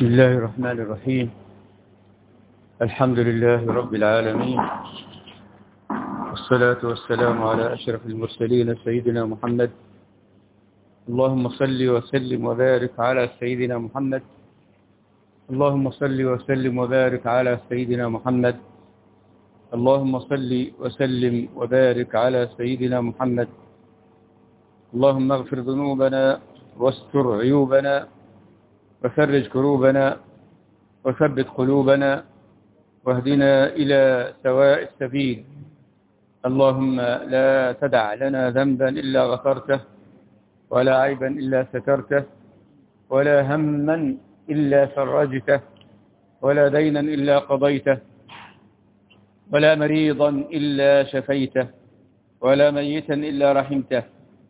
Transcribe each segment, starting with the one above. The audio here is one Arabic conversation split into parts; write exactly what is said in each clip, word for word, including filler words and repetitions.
بسم الله الرحمن الرحيم. الحمد لله رب العالمين، والصلاة والسلام على أشرف المرسلين سيدنا محمد. اللهم صل وسلم وبارك على سيدنا محمد. اللهم صل وسلم وبارك على سيدنا محمد. اللهم صل وسلم وبارك على سيدنا محمد. اللهم اغفر ذنوبنا واستر عيوبنا وفرج كروبنا وثبت قلوبنا واهدنا إلى سواء السبيل. اللهم لا تدع لنا ذنبا إلا غفرته، ولا عيبا إلا سترته، ولا هما إلا فرجته، ولا دينا إلا قضيته، ولا مريضا إلا شفيته، ولا ميتا إلا رحمته،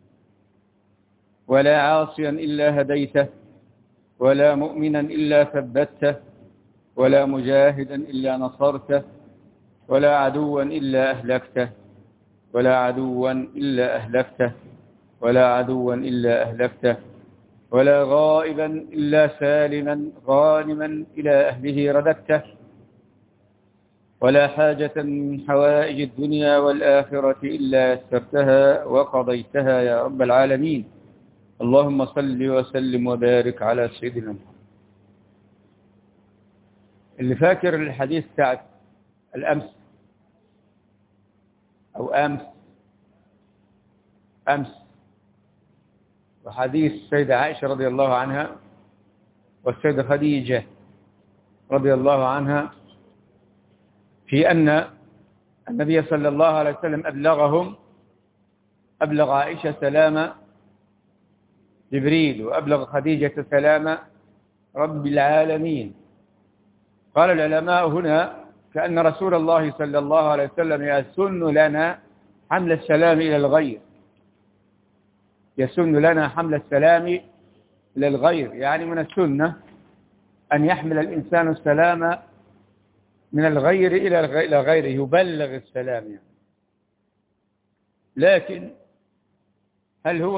ولا عاصيا إلا هديته، ولا مؤمنا إلا ثبته، ولا مجاهدا إلا نصرته، ولا عدوا إلا أهلكته، ولا عدوا إلا أهلكته، ولا عدوا إلا أهلكته، ولا غائبا إلا سالما غانما إلى أهله رددته، ولا حاجة من حوائج الدنيا والآخرة إلا يسرتها وقضيتها يا رب العالمين. اللهم صل وسلم وبارك على سيدنا محمد. اللي فاكر الحديث بتاع الأمس أو أمس أمس وحديث السيدة عائشة رضي الله عنها والسيدة خديجة رضي الله عنها في أن النبي صلى الله عليه وسلم أبلغهم أبلغ عائشة سلام جبريل، وأبلغ خديجة سلام رب العالمين. قال العلماء هنا كأن رسول الله صلى الله عليه وسلم يسن لنا حمل السلام إلى الغير، يسن لنا حمل السلام إلى الغير، يعني من السنة أن يحمل الإنسان السلام من الغير إلى غيره، يبلغ السلام يعني. لكن هل هو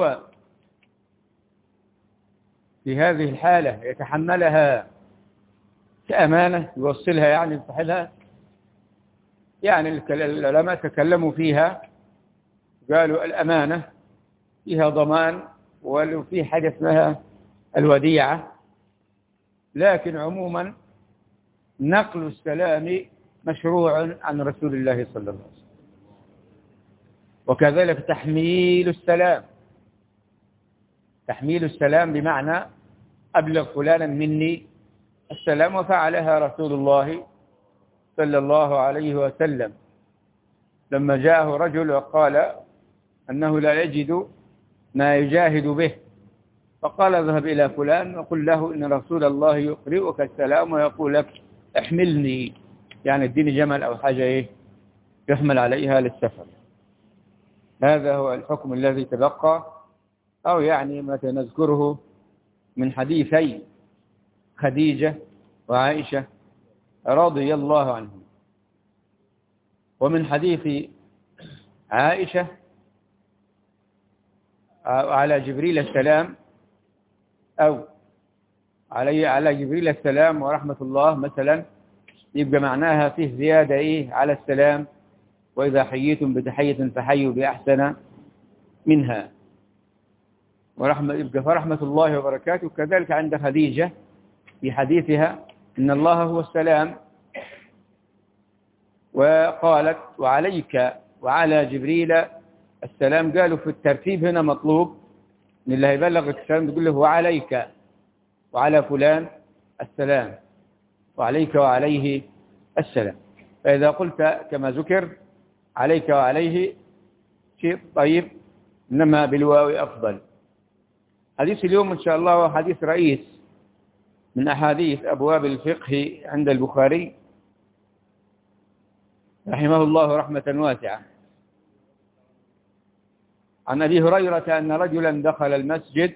في هذه الحالة يتحملها كأمانة يوصلها يعني لصاحبها؟ يعني العلماء تكلموا فيها، قالوا الأمانة فيها ضمان، ولو في حاجة اسمها الوديعة، لكن عموما نقل السلام مشروع عن رسول الله صلى الله عليه وسلم، وكذلك تحميل السلام. تحميل السلام بمعنى أبلغ فلانا مني السلام، وفعلها رسول الله صلى الله عليه وسلم لما جاءه رجل وقال أنه لا يجد ما يجاهد به، فقال اذهب إلى فلان وقل له إن رسول الله يقرئك السلام ويقول لك احملني، يعني اديني جمل أو حاجة إيه يحمل عليها للسفر. هذا هو الحكم الذي تبقى، أو يعني ما نذكره من حديثي خديجة وعائشة رضي الله عنهم. ومن حديث عائشة على جبريل السلام، أو علي على جبريل السلام ورحمة الله مثلا، يبقى معناها فيه زيادة إيه على السلام، وإذا حييتم بتحية فحيوا بأحسن منها، ورحمة يبقى فرحمة الله وبركاته. كذلك عند خديجة في حديثها إن الله هو السلام، وقالت وعليك وعلى جبريل السلام. قالوا في الترتيب هنا مطلوب إن اللي هيبلغ السلام تقول له وعليك وعلى فلان السلام، وعليك وعليه السلام. فإذا قلت كما ذكر عليك وعليه شيء طيب، إنما بالواو أفضل. حديث اليوم إن شاء الله هو حديث رئيس من أحاديث أبواب الفقه عند البخاري رحمه الله رحمة واسعة. عن أبي هريرة أن رجلا دخل المسجد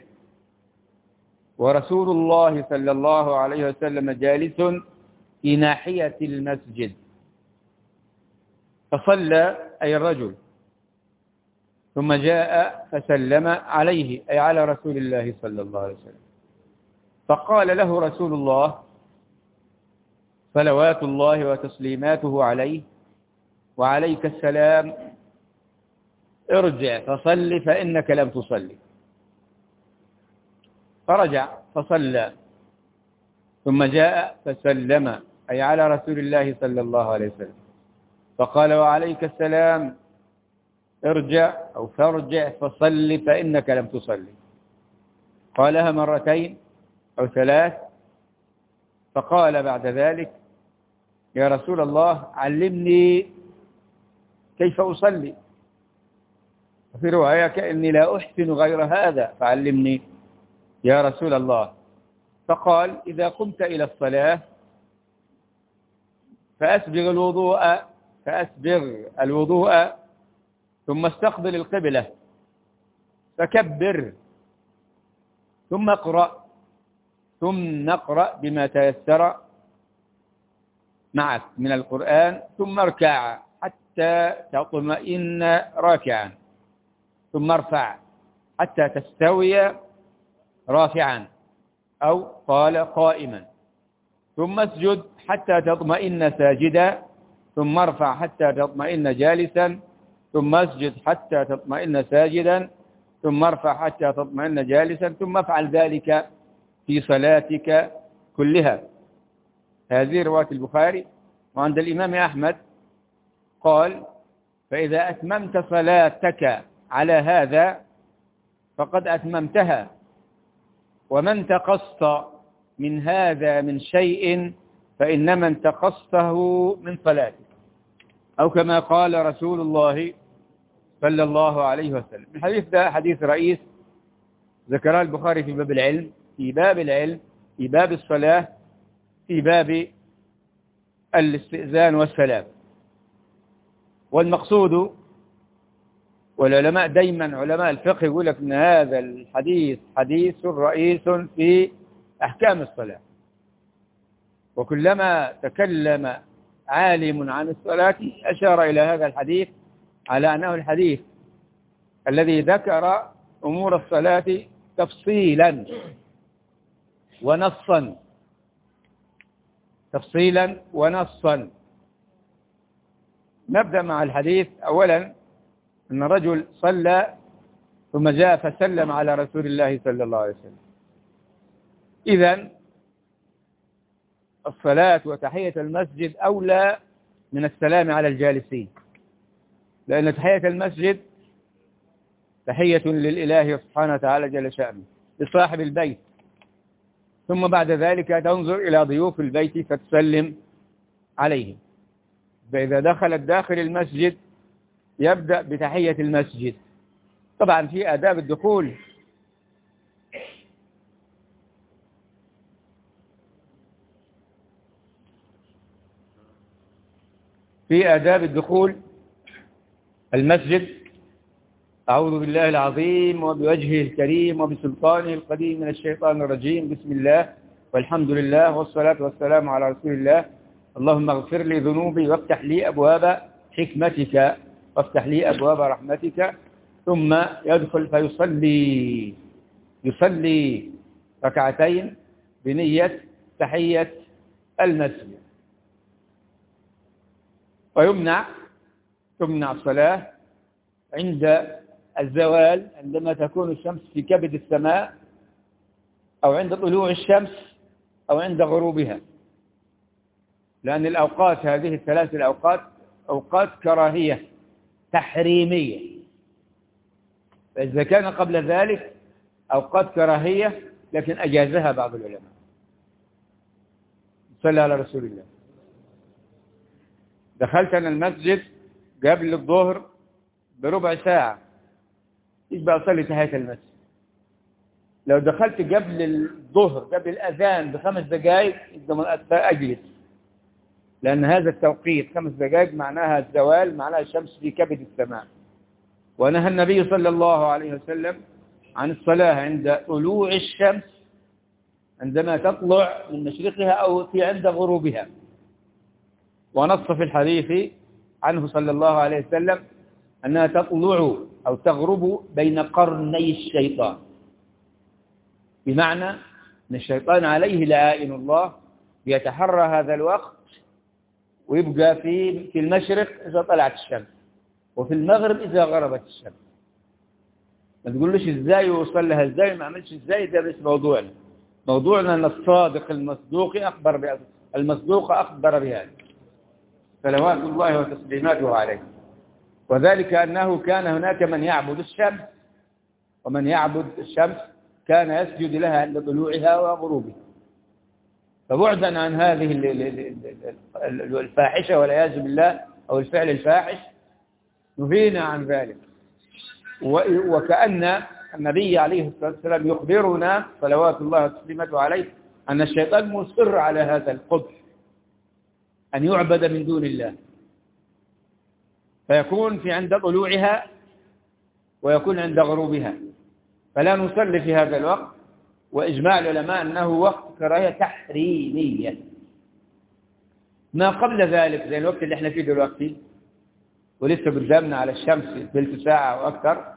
ورسول الله صلى الله عليه وسلم جالس في ناحية المسجد، فصلى أي الرجل، ثم جاء فسلم عليه أي على رسول الله صلى الله عليه وسلم، فقال له رسول الله صلوات الله وتسليماته عليه وعليك السلام ارجع فصل فإنك لم تصلي. فرجع فصلى ثم جاء فسلم أي على رسول الله صلى الله عليه وسلم، فقال وعليك السلام ارجع أو فارجع فصل فإنك لم تصلي. قالها مرتين أو ثلاث، فقال بعد ذلك يا رسول الله علمني كيف أصلي، وفي رواية كأني لا أحسن غير هذا فعلمني يا رسول الله. فقال إذا قمت إلى الصلاة فأسبغ الوضوء فأسبغ الوضوء ثم استقبل القبلة فكبر ثم اقرأ ثم اقرأ بما تيسر معك من القرآن ثم اركع حتى تطمئن راكعا ثم ارفع حتى تستوي رافعا أو قال قائما ثم اسجد حتى تطمئن ساجدا ثم ارفع حتى تطمئن جالسا ثم اسجد حتى تطمئن ساجدا ثم ارفع حتى تطمئن جالسا ثم افعل ذلك في صلاتك كلها. هذه رواية البخاري. وعند الإمام أحمد قال فإذا أتممت صلاتك على هذا فقد أتممتها، ومن تقصت من هذا من شيء فإنما انتقصته من صلاتك، أو كما قال رسول الله صلى الله عليه وسلم. الحديث ده حديث رئيس ذكره البخاري في باب العلم في باب العلم في باب الصلاة في باب الاستئذان والسلام. والمقصود، والعلماء دايما علماء الفقه يقول لك ان هذا الحديث حديث رئيس في احكام الصلاة، وكلما تكلم عالم عن الصلاة اشار الى هذا الحديث على انه الحديث الذي ذكر امور الصلاة تفصيلا ونصا تفصيلا ونصا. نبدأ مع الحديث. أولا أن رجل صلى ثم جاء فسلم على رسول الله صلى الله عليه وسلم. إذن الصلاة وتحية المسجد أولى من السلام على الجالسين، لأن تحية المسجد تحية للإله سبحانه وتعالى جل شأنه لصاحب البيت، ثم بعد ذلك تنظر إلى ضيوف البيت فتسلم عليهم. فإذا دخلت داخل المسجد يبدأ بتحية المسجد. طبعا في آداب الدخول في آداب الدخول المسجد: أعوذ بالله العظيم وبوجهه الكريم وبسلطانه القديم من الشيطان الرجيم، بسم الله والحمد لله والصلاة والسلام على رسول الله، اللهم اغفر لي ذنوبي وافتح لي أبواب حكمتك وافتح لي أبواب رحمتك. ثم يدخل فيصلي يصلي ركعتين بنية تحية المسجد. ويمنع تمنع الصلاة عند الزوال، عندما تكون الشمس في كبد السماء، أو عند طلوع الشمس، أو عند غروبها، لأن الأوقات هذه الثلاث الأوقات أوقات كراهية تحريمية. فإذا كان قبل ذلك أوقات كراهية لكن أجازها بعض العلماء. صلى على رسول الله. دخلت أنا المسجد قبل الظهر بربع ساعة، يبقى أصلي تحية المسجد. لو دخلت قبل الظهر قبل الأذان بخمس دقائق يبقى أجلس، لأن هذا التوقيت خمس دقائق معناها الزوال، معناها الشمس في كبد السماء. ونهى النبي صلى الله عليه وسلم عن الصلاة عند طلوع الشمس، عندما تطلع من مشرقها أو في عند غروبها. ونص في الحديث عنه صلى الله عليه وسلم أنها تطلع أو تغرب بين قرني الشيطان، بمعنى أن الشيطان عليه لعائن الله يتحرى هذا الوقت ويبقى في في المشرق إذا طلعت الشمس، وفي المغرب إذا غربت الشمس. ما تقولوش إزاي يوصل لها إزاي، ما عملش إزاي، ده بس موضوعنا. موضوعنا أن الصادق المصدوق أخبر بهذا، المصدوق أخبر بهذا صلوات الله وتسليماته عليه. وذلك أنه كان هناك من يعبد الشمس، ومن يعبد الشمس كان يسجد لها عند طلوعها وغروبها. فبعدا عن هذه الفاحشة والعياذ بالله أو الفعل الفاحش نهينا عن ذلك. وكأن النبي عليه الصلاة والسلام يخبرنا صلوات الله وتسليماته عليه أن الشيطان مصر على هذا القبح، أن يعبد من دون الله، فيكون في عند طلوعها ويكون عند غروبها، فلا نصلي في هذا الوقت. وإجماع العلماء أنه وقت كراهية تحريمية. ما قبل ذلك زي الوقت اللي احنا فيه دلوقتي ولسه قدامنا على الشمس ثلث ساعة وأكثر،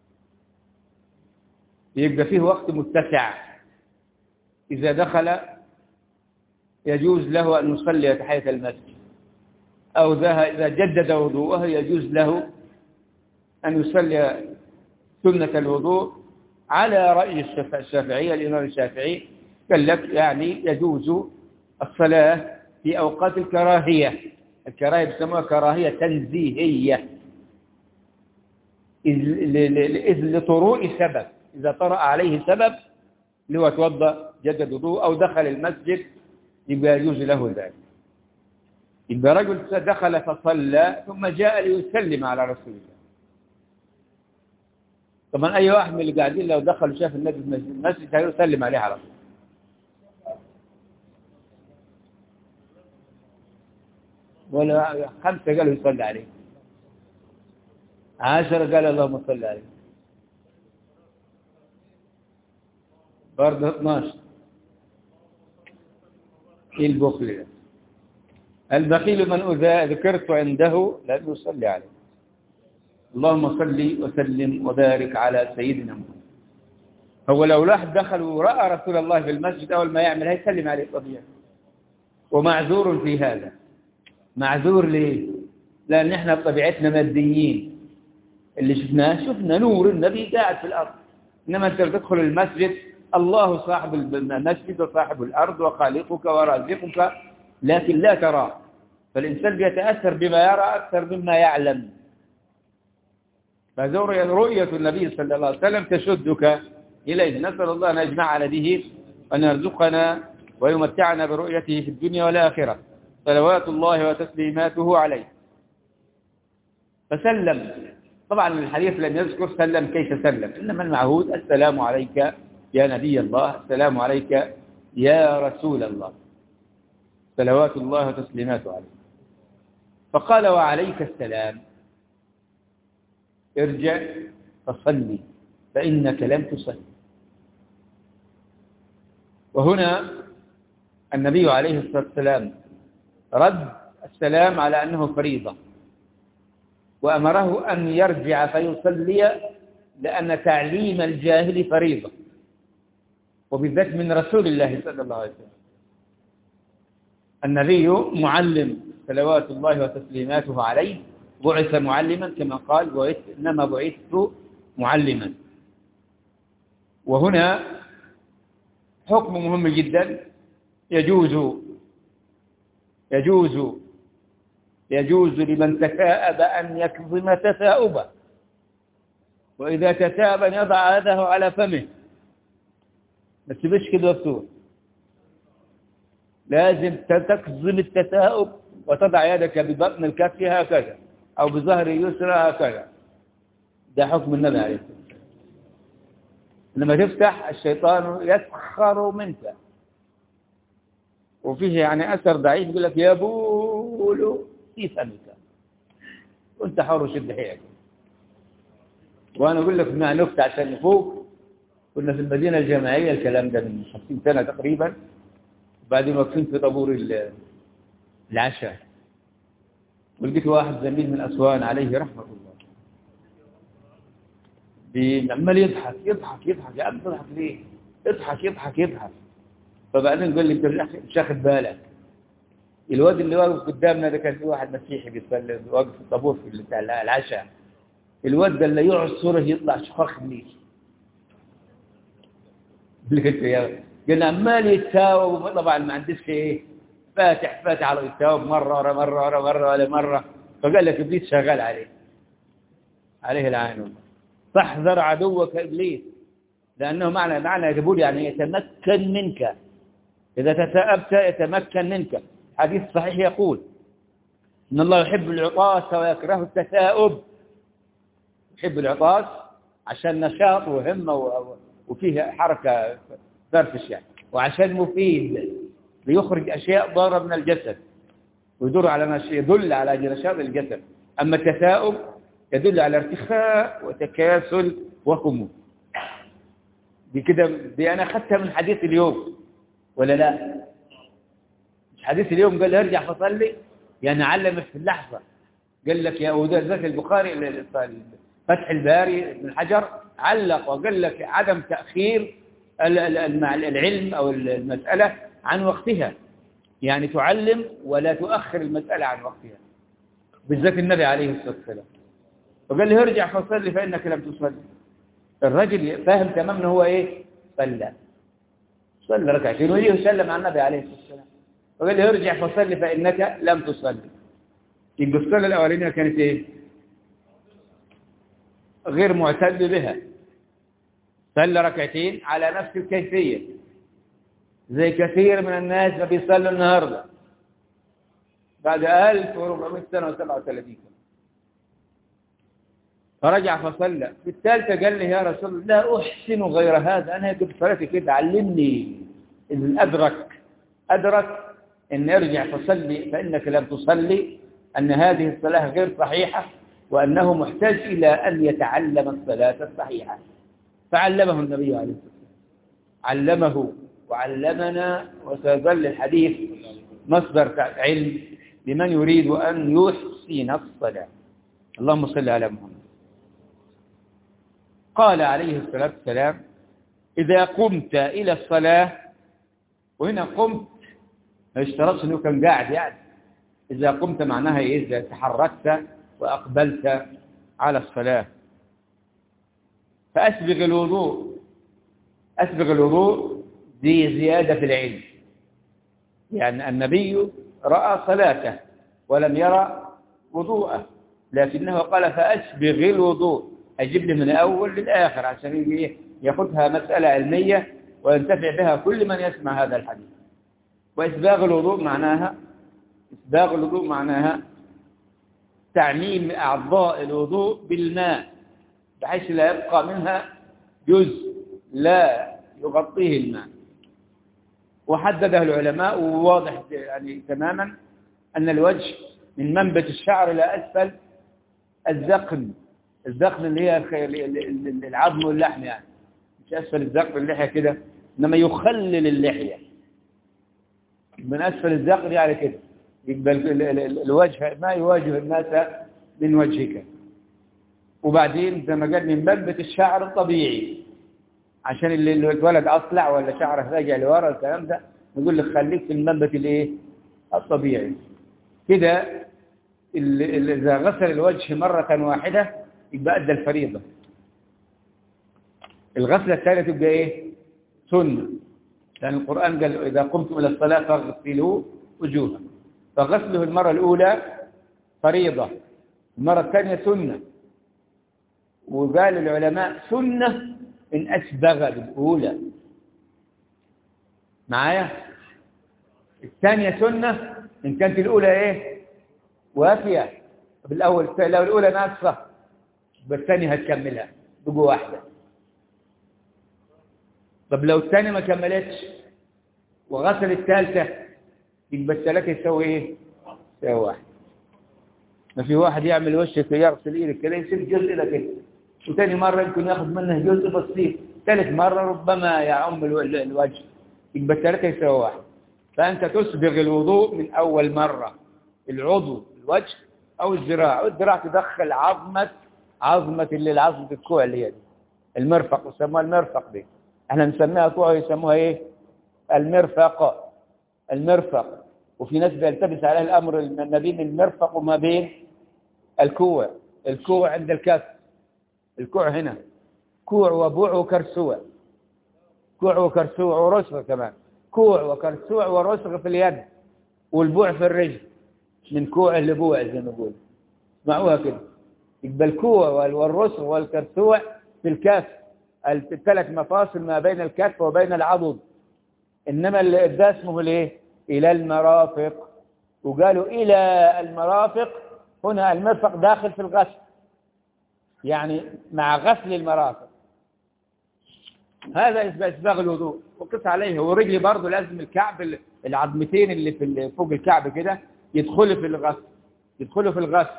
يبقى فيه وقت متسع. إذا دخل يجوز له أن يصلي تحية المسجد، أو إذا جدد وضوءه يجوز له أن يصلي سنة الوضوء على رأي الشافعي. الإمام الشافعي قال لك يعني يجوز الصلاة في أوقات الكراهية. الكراهية بيسموها كراهية تنزيهية، إذ لطروء سبب. إذا طرأ عليه سبب اللي هو توضأ جدد وضوء أو دخل المسجد يبقى يجوز له ذلك. يبقى رجل دخل فصلى ثم جاء ليسلم على رسول الله. طبعا أي واحد من اللي قاعدين لو دخل وشاف النبي في المسجد هيسلم عليه على طول. ولا خمسة قالوا يصلي عليه، عشرة قال اللهم صل عليه، برضه اثناشر. ايه البخل ده؟ البخيل من إذا ذكرت عنده لم يصلي عليه. اللهم صل وسلم وبارك على سيدنا محمد. هو لو واحد دخل ورأى رسول الله في المسجد أول ما يعمل هيسلم عليه طبيعي، ومعذور في هذا. معذور ليه؟ لأن احنا بطبيعتنا ماديين، اللي شفناه شفنا نور النبي قاعد في الأرض. إنما أنت تدخل المسجد الله صاحب المسجد وصاحب الأرض وخالقك ورازقك، لكن لا ترى. فالإنسان بيتأثر بما يرى أكثر مما يعلم. فرؤية النبي صلى الله عليه وسلم تشدك إليه. نسأل الله أن يجمعنا به وأن يرزقنا ويمتعنا برؤيته في الدنيا والآخرة صلوات الله وتسليماته عليه. فسلم. طبعا الحديث لم يذكر سلم كيف سلم، إنما المعهود السلام عليك يا نبي الله، السلام عليك يا رسول الله صلوات الله وتسليماته عليه. فقال وعليك السلام، ارجع فصلي فإنك لم تصلي. وهنا النبي عليه الصلاة والسلام رد السلام على أنه فريضة، وأمره أن يرجع فيصلي، لأن تعليم الجاهل فريضة، وبالذات من رسول الله صلى الله عليه وسلم. النبي معلم صلوات الله وتسليماته عليه، بعث معلما كما قال بعث إنما بعثت معلما. وهنا حكم مهم جدا. يجوز يجوز يجوز لمن تثاءب أن يكظم تثاؤبه، وإذا تثاءب أن يضع يده على فمه. ما تسيبش كده مفتوح، لازم تكظم التثاؤب وتضع يدك ببطن الكف هكذا أو بظهر اليسرى هكذا. ده حكم النبي عليه الصلاة والسلام. لما تفتح الشيطان يسخر منك. وفيه يعني أثر ضعيف يقول لك يبول في فمك وانت حر وشد حيلك. وأنا أقول لك مع نكتة عشان نفوق. كنا في المدينة الجامعية، الكلام ده من خمسين سنة تقريبا، وبعدين واقفين في طابور العشاء، ولقيت واحد زميل من أسوان عليه رحمة الله عمال يضحك يضحك يضحك. يا عم تضحك ليه؟ اضحك يضحك يضحك. فبعدين قال لي انت مش واخد بالك، الواد اللي واقف قدامنا ده كان في واحد مسيحي بيصلي واقف في الطابور في بتاع العشاء، الواد ده اللي يقعد صوره يطلع شخاخ ابليس. قلنا عمال يتساوب، طبعا ما عنديش ايه فاتح فاتح على يتساوب مره ورا مره ورا مره ولا مره، فقال لك ابليس شغال عليه عليه العين. فاحذر عدوك ابليس، لانه معنى معنى يقول يعني يتمكن منك، اذا تثاءبت يتمكن منك. حديث صحيح يقول ان الله يحب العطاس ويكره التثاؤب. يحب العطاس عشان نشاط وهمه وفيه حركه فرفش يعني، وعشان مفيد ليخرج اشياء ضاره من الجسد ويدل على يدل على نشاط الجسد. اما التثاؤب يدل على ارتخاء وتكاسل وخمول. دي كده دي انا اخذتها من حديث اليوم ولا لا؟ مش حديث اليوم قال ارجع فصلي، يعني علمك في اللحظه. قال لك يا وده ذاك البخاري فتح الباري ابن حجر علق وقال لك عدم تاخير العلم او المساله عن وقتها، يعني تعلم ولا تؤخر المساله عن وقتها، بالذات النبي عليه الصلاه والسلام. وقال له ارجع فصلي فانك لم تصلي. الرجل فاهم تمام ان هو ايه؟ صلى صلى ركعتين ويجي يسلم على النبي عليه الصلاه والسلام، وقال له ارجع فصلي فانك لم تصلي. يبقى الصلاه الاولانيه كانت ايه؟ غير معتد بها، صلى ركعتين على نفس الكيفيه زي كثير من الناس ما بيصلوا النهارده بعد ألف وأربعمائة سنه وسبعة وثلاثين سنه. فرجع فصلى. في الثالثة قال لي يا رسول الله لا أحسن غير هذا، أنا كنت صلاتي كده، علمني. إن أدرك أدرك إن ارجع فصلي فإنك لم تصلي، أن هذه الصلاة غير صحيحة، وأنه محتاج إلى أن يتعلم الصلاة الصحيحة. فعلمه النبي عليه الصلاة والسلام، علمه وعلمنا، وسيظل الحديث مصدر علم لمن يريد أن يحسن الصلاة. اللهم صل على محمد. قال عليه الصلاة والسلام إذا قمت إلى الصلاة، وهنا قمت ما يشترطش أنه كان قاعد، يعني إذا قمت معناها إيه؟ إذا تحركت وأقبلت على الصلاة. فأسبغ الوضوء. أسبغ الوضوء دي زيادة في العلم، يعني النبي رأى صلاته ولم يرى وضوءه، لكنه قال فأسبغ الوضوء، أجيب لي من الأول للآخر عشان يأخذها مسألة علمية وينتفع بها كل من يسمع هذا الحديث. وإسباغ الوضوء معناها إسباغ الوضوء معناها تعميم أعضاء الوضوء بالماء بحيث لا يبقى منها جزء لا يغطيه الماء. وحدده العلماء وواضح يعني تماما أن الوجه من منبت الشعر إلى أسفل الذقن. الذقن اللي هي العظم واللحم، يعني مش أسفل الذقن اللحية كده، إنما يخلل اللحية من أسفل الذقن يعني كده. يبقى الوجه ما يواجه الناس من وجهك. وبعدين زي ما قال من منبت الشعر الطبيعي، عشان اللي اتولد أصلع ولا شعره راجع لورا الكلام ده نقول لك خليك في المنبت الايه الطبيعي كده. إذا غسل الوجه مرة واحدة يبقى أدى الفريضة. الغسلة الثانية تبقى إيه؟ سنة، لأن القرآن قال إذا قمتم إلى الصلاة فاغسلوا وجوها، فغسله المرة الأولى فريضة، المرة الثانية سنة. وقال العلماء سنة إن أسبغ بالأولى معايا، الثانية سنة إن كانت الأولى إيه؟ وافية. بالأول لو الأولى ناقصة بالثانية هتكملها بقوة واحدة. طب لو الثانية ما كملتش وغسل الثالثة يبقى الثلاثة يسوي إيه؟ يسوي واحد. ما في واحد يعمل وشه يغسل إيده كده يصير جزء إلى كده، وثاني مرة يمكن ياخذ منه جزء بسيط، ثالث مرة ربما يعم الوجه، يبقى الثلاثة يسوي واحد. فأنت تسبغ الوضوء من أول مرة، العضو الوجه أو الذراع، والذراع تدخل عظمة عظمة اللي العظمة الكوع اللي هي دي المرفق، يسموها المرفق دي، احنا نسميها كوع يسموها ايه؟ المرفق. المرفق وفي ناس بيلتبس عليها الأمر ما بين المرفق وما بين الكوع. الكوع عند الكف، الكوع هنا كوع وبوع وكرسوع، كوع وكرسوع ورسغ كمان، كوع وكرسوع ورسغ في اليد، والبوع في الرجل، من كوع لبوع زي ما نقول. اسمعوها كده، يبقى الكوع والرسغ والكرسوع في الكف، الثلاث مفاصل ما بين الكف وبين العضد. إنما ده اسمه الايه؟ إلى المرافق. وقالوا إلى المرافق، هنا المرفق داخل في الغسل، يعني مع غسل المرافق. هذا إسباغ الوضوء. وقص عليه ورجلي برضه لازم الكعب، العظمتين اللي في فوق الكعب كده يدخلوا في الغسل، يدخلوا في الغسل.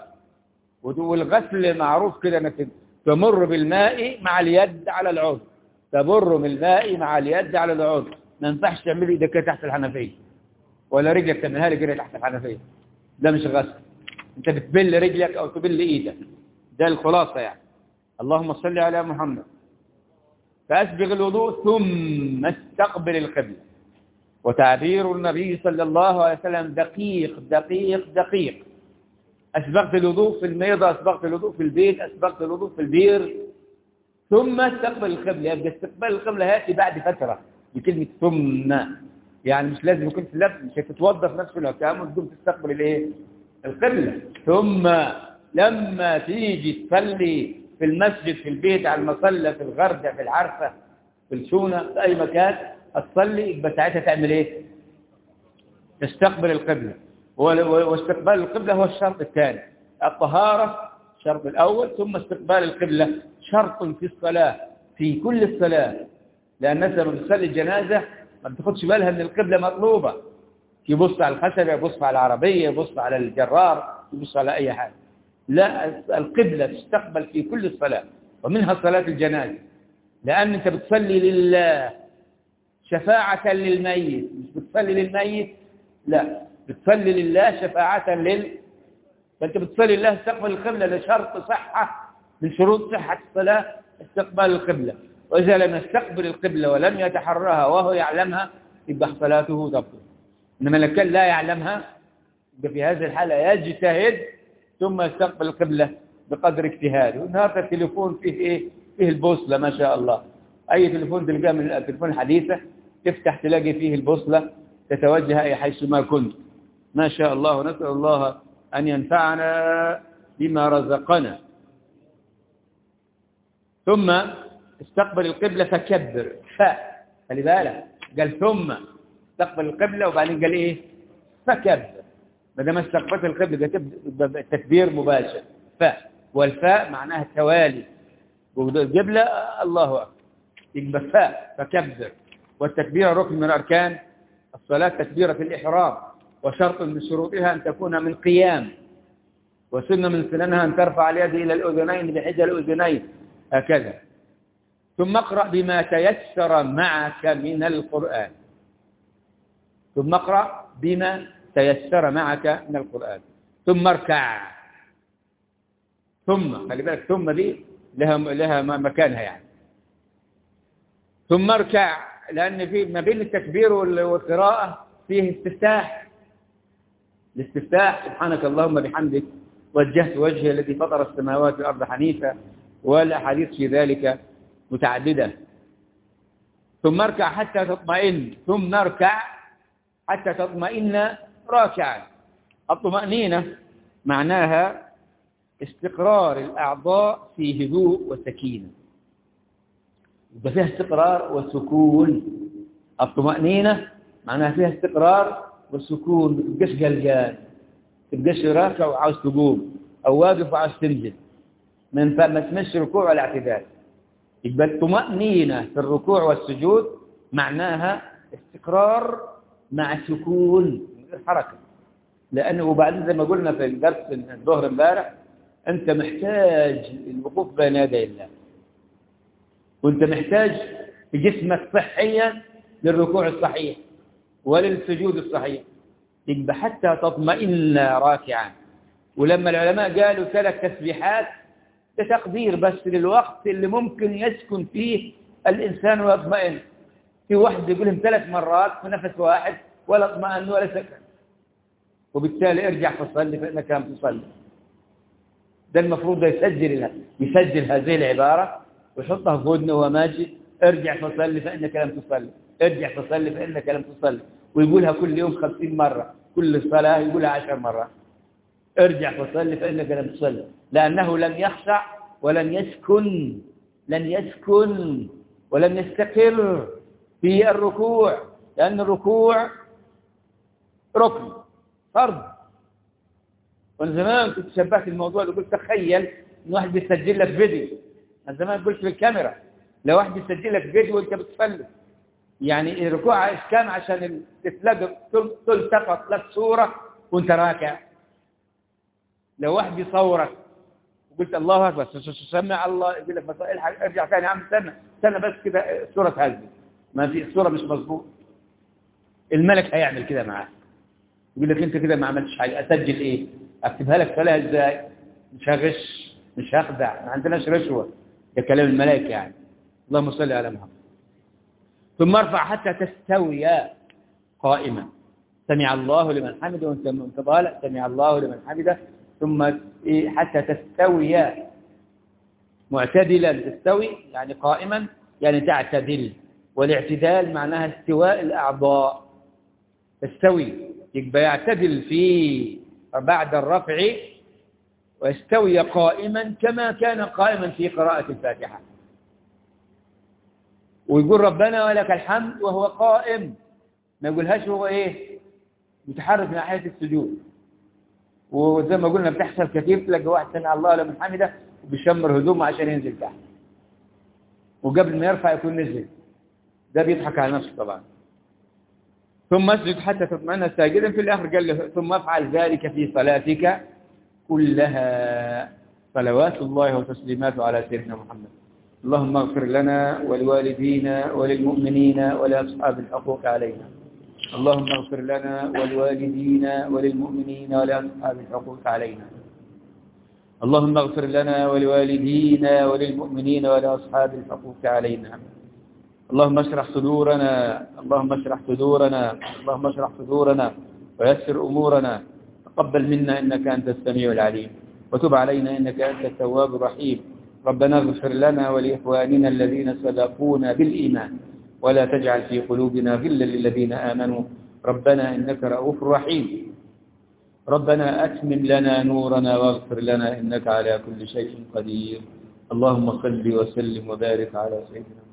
والغسل معروف كده انك تمر بالماء مع اليد على العضو، تمر بالماء مع اليد على العضو. ما ينفعش تعمل ايدك كده تحت الحنفيه، ولا رجلك تعملها لي كده تحت الحنفيه، ده مش غسل. انت بتبل رجلك او تبل ايدك، ده الخلاصه يعني. اللهم صل على محمد. فأسبغ الوضوء ثم استقبل القبلة. وتعبير النبي صلى الله عليه وسلم دقيق دقيق دقيق. أسبغت الوضوء في الميضة، أسبغت الوضوء في البيت، أسبغت الوضوء في البير، ثم استقبل القبلة. يبقى استقبال القبلة يأتي بعد فترة بكلمة ثم، يعني مش لازم يكون في اللفظ، مش هتتوظف نفس الأحكام وتقوم تستقبل الايه؟ القبلة. ثم لما تيجي تصلي في المسجد، في البيت، على المصلى، في الغردة، في العرفة، في الشونة، في أي مكان هتصلي، يبقى ساعتها تعمل إيه؟ تستقبل القبلة. واستقبال القبلة هو الشرط الثاني. الطهارة الشرط الأول، ثم استقبال القبلة شرط في الصلاة، في كل الصلاة. لأن الناس لما بتصلي الجنازة ما بتاخدش بالها أن القبلة مطلوبة، يبص على الخشبة، يبص على العربية، يبص على الجرار، يبص على أي حاجة. لا، القبلة تستقبل في كل الصلاة، ومنها صلاة الجنازة. لأن أنت بتصلي لله شفاعة للميت، مش بتصلي للميت، لا، بتصلي لله شفاعة لل فأنت بتصلي لله استقبل القبلة. لشرط صحة من شروط صحة الصلاة استقبال القبلة. وإذا لم يستقبل القبلة ولم يتحرها وهو يعلمها، يبقى صلاته تبطل. إنما لو كان لا يعلمها، يبقى في هذه الحالة يجتهد ثم يستقبل القبلة بقدر اجتهاده. والنهارده التليفون فيه ايه؟ فيه البوصلة ما شاء الله. اي تليفون تلقاه من التليفون الحديثة تفتح تلاقي فيه البوصلة، تتوجه اي حيث ما كنت ما شاء الله. ونسأل الله ان ينفعنا بما رزقنا. ثم استقبل القبلة فكبر، فاء، خلي بالك، قال ثم استقبل القبلة وبعدين قال ايه؟ فكبر. ما دام استقبلت القبلة تبقى التكبير مباشر، فاء، والفاء معناها التوالي، والقبلة الله أكبر، يبقى فاء فكبر. والتكبير ركن من أركان الصلاة، تكبيرة الإحرام، وشرط من شروطها أن تكون من قيام، وسنة من سننها أن ترفع اليد إلى الأذنين بحجة الأذنين هكذا. ثم اقرأ بما تيسر معك من القرآن، ثم اقرأ بما تيسر معك من القرآن، ثم اركع. ثم خلي بالك، ثم دي لها لها مكانها يعني. ثم اركع، لأن في ما بين التكبير والقراءة فيه استفتاح. الاستفتاح سبحانك اللهم بحمدك وجهت وجهي الذي فطر السماوات والأرض حنيفا، والأحاديث في ذلك متعددة. ثم اركع حتى تطمئن، ثم اركع حتى تطمئن راكعا. الطمأنينة معناها استقرار الأعضاء في هدوء وسكينة، يبقى فيها استقرار وسكون. الطمأنينة معناها فيها استقرار وسكون، ما تبقاش قلقان، ما تبقاش راكع وعاوز تقوم، أو واقف وعاوز تنزل، ما تمشي ركوع ولا اعتدال. يبقى الطمأنينة في الركوع والسجود معناها استقرار مع سكون من غير حركة. لأنه وبعدين زي ما قلنا في الدرس الظهر امبارح، أنت محتاج الوقوف بين يدي الله، وأنت محتاج جسمك صحيا للركوع الصحيح وللسجود الصحيح. يبقى حتى تطمئن راكعا. ولما العلماء قالوا ثلاث تسبيحات، ده تقدير بس للوقت اللي ممكن يسكن فيه الإنسان ويطمئن. في واحد يقولهم ثلاث مرات في نفس واحد ولا اطمئن ولا سكن. وبالتالي ارجع فصلي فإنك لم تصلي. ده المفروض ده يسجل يسجل هذه العبارة ويحطها في ودنه وهو ماشي، ارجع فصلي فإنك لم تصلي، ارجع فصلي فإنك لم تصلي، ويقولها كل يوم خمسين مرة، كل صلاة يقولها عشر مرات، ارجع فصلي فإنك لم تصلي، لأنه لم يخشع ولم يسكن، لن يسكن ولن يستقر في الركوع، لأن الركوع ركن فرض. وأنا زمان كنت شبهت الموضوع وقلت تخيل إن واحد بيسجل لك فيديو، أنا زمان قلت بالكاميرا لو واحد بيسجل لك فيديو وأنت بتصلي، يعني الركوع إيش كان عشان تتلقى تلتقط لك صورة وأنت راكع. لو واحد يصورك وقلت الله أكبر سمع الله يقول لك ارجع ثاني يا عم استنى استنى بس كده صورة هذه ما في صورة مش مظبوط، الملك هيعمل كده معاك يقول لك انت كده ما عملتش حاجه، اسجل ايه؟ اكتبها لك صلاه ازاي؟ مش هغش مش هخدع، ما عندناش رشوه، ده كلام الملائكه يعني. اللهم صل على محمد. ثم ارفع حتى تستوي قائما، سمع الله لمن حمده وانت وانت طالع سمع الله لمن حمده، ثم حتى تستوي معتدلا، تستوي يعني قائما يعني تعتدل، والاعتدال معناها استواء الاعضاء، تستوي يبقى يعتدل في بعد الرفع ويستوي قائما كما كان قائما في قراءة الفاتحة، ويقول ربنا ولك الحمد وهو قائم، ما يقولهاش هو ايه متحرك من ناحية السجود. وزي ما قلنا بتحصل كثير، تلاقي واحد سمع الله لمن حمده وبيشمر هدومه عشان ينزل تحت، وقبل ما يرفع يكون نزل، ده بيضحك على نفسه طبعا. ثم اسجد حتى تطمئن ساجدا، في الآخر قال له ثم افعل ذلك في صلاتك كلها. صلوات الله وتسليماته على سيدنا محمد. اللهم اغفر لنا ولوالدينا وللمؤمنين ولأصحاب الحقوق علينا. اللهم اغفر لنا ولوالدينا وللمؤمنين ولأصحاب الحقوق علينا. اللهم اغفر لنا ولوالدينا وللمؤمنين ولأصحاب الحقوق علينا. اللهم اشرح صدورنا اللهم اشرح صدورنا اللهم اشرح صدورنا ويسر أمورنا. تقبل منا إنك أنت السميع العليم، وتب علينا إنك أنت التواب الرحيم. ربنا اغفر لنا ولإخواننا الذين سبقونا بالإيمان، ولا تجعل في قلوبنا غلا للذين آمنوا ربنا إنك رؤوف رحيم. ربنا أتمم لنا نورنا واغفر لنا إنك على كل شيء قدير. اللهم صل وسلم وبارك على سيدنا محمد.